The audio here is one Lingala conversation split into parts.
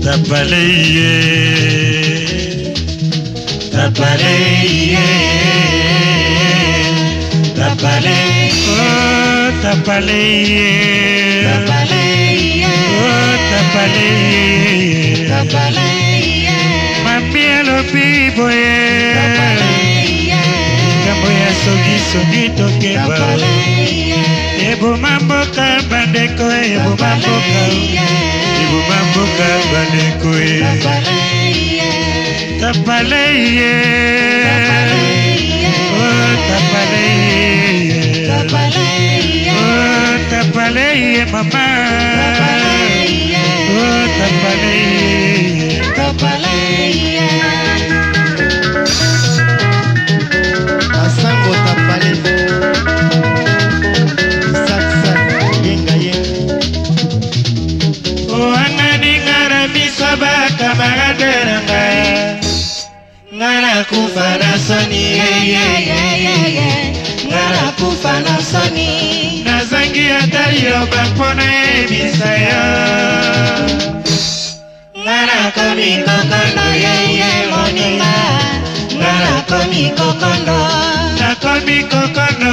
Tapaleye, tapaleye, tapaleye, oh tapaleye, tapaleye, oh tapaleye, tapaleye, mami alopiboye, tapaleye, kamoya sogi sogi tokeba, tapaleye, ebo mamboka bandeko, ebo mamboka. Mamboka banekwe tapaleye oh tapaleye oh tapaleye mama oh tapaleye asango tapaleye camarade ngana kufa na soni ngana kufa na soni nazangi ataliyo bampona ebisaya ngana komi kokondo moninga ngana komi kokondo nakomi kokondo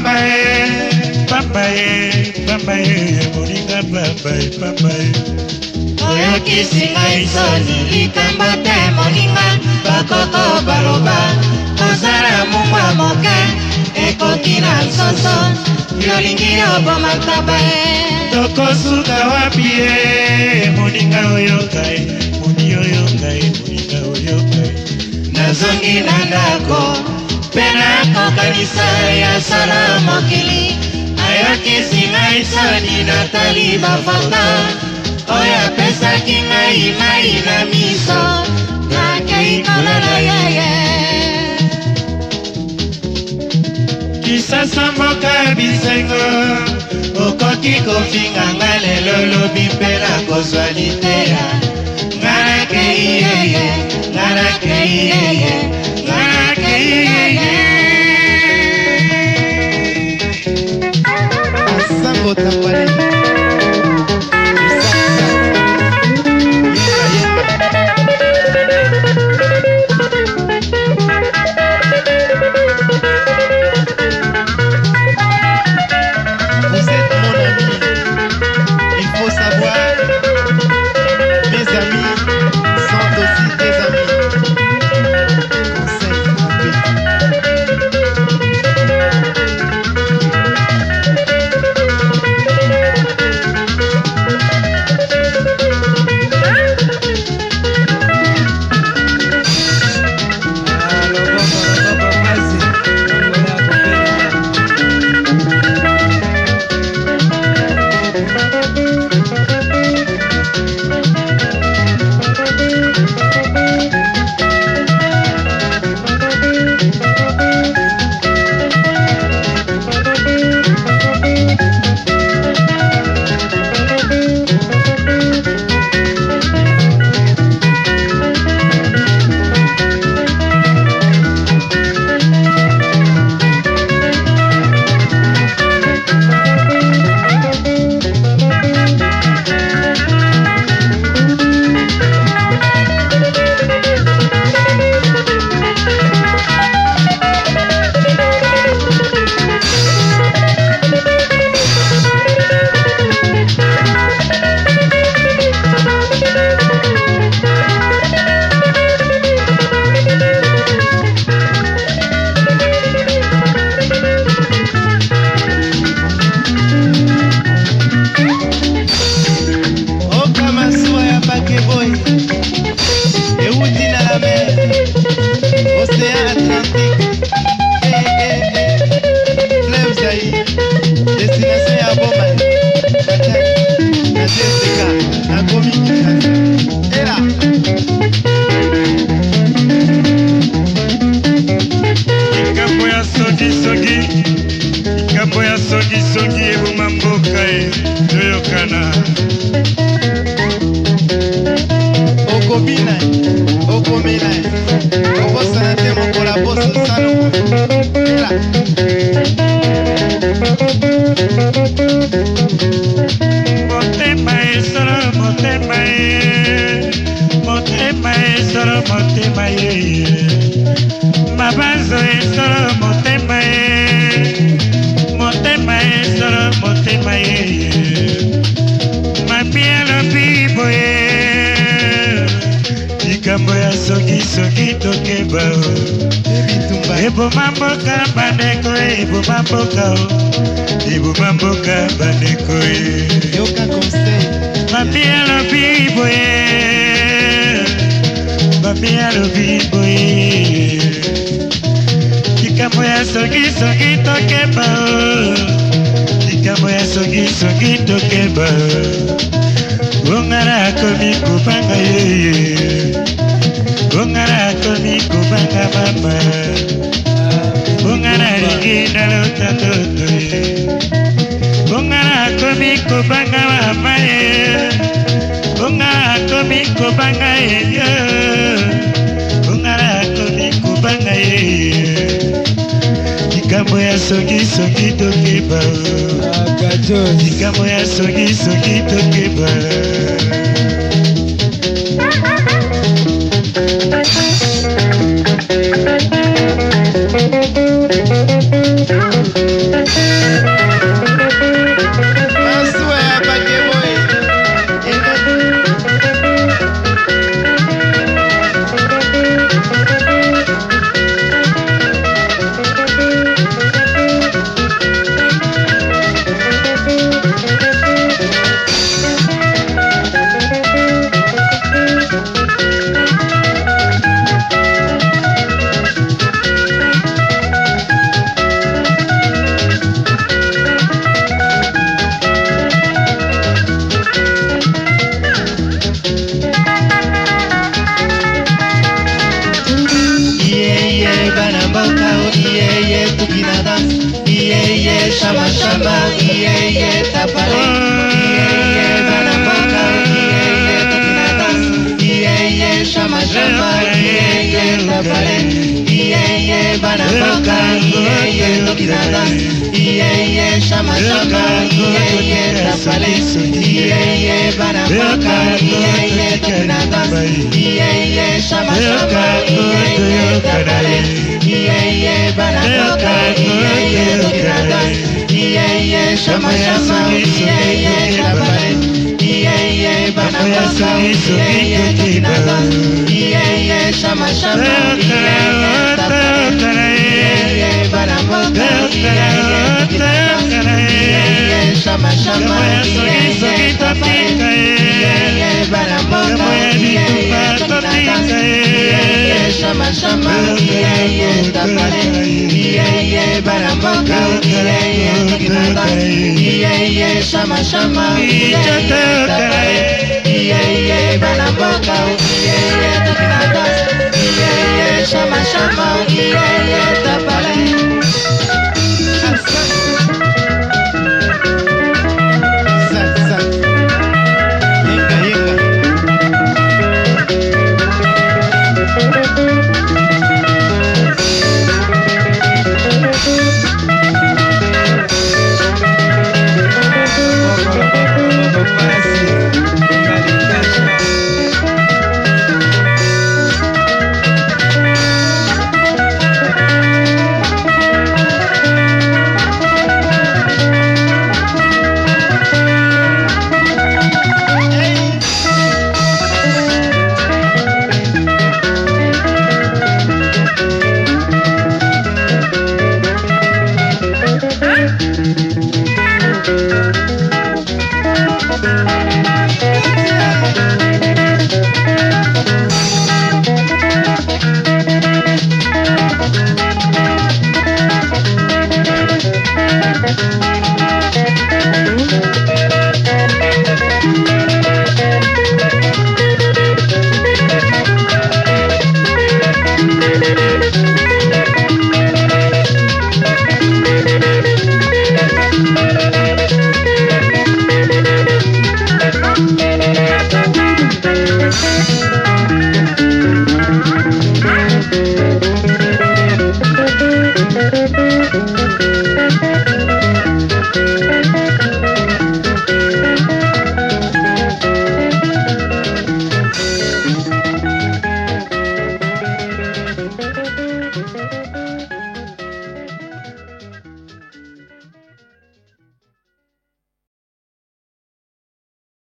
pambaye moninga pambaye oyo kisinga isoni likambo te moninga bakoko baloba kozala mungwa moke ekoki na nsoso yolingi obomataba tokosuka wapi ye moninga oyokai moninga oyokai nazongi na ndako mpe nakokanisa ya sala mokili ayokisinga isoni natali bafota oya pesa kinga imai na miso na kei kolala yeye kisasa mboka bisengo okoki kofinga nga lelo lobi mpe na kozwa liteya ngana kei yeye ngana kei yeye ngana kei yeye asango tapaleye bandeko esolo motema motema esolo motema mapia lobi boye likambo ya soki tokeba eboma mboka bandeko eboma mboka bandeko yoka conseil mapia lobi boye mapia lobi boye likambo ya soki tokeba likambo ya soki tokeba ongara akomi kobanga ongara akomi kobanga mama ongara alingi nalota ndoto ongara akomi kobanga mama ongara akomi kobanga ongara akomi kobanga likambo ya soki tokeba likambo ya soki tokeba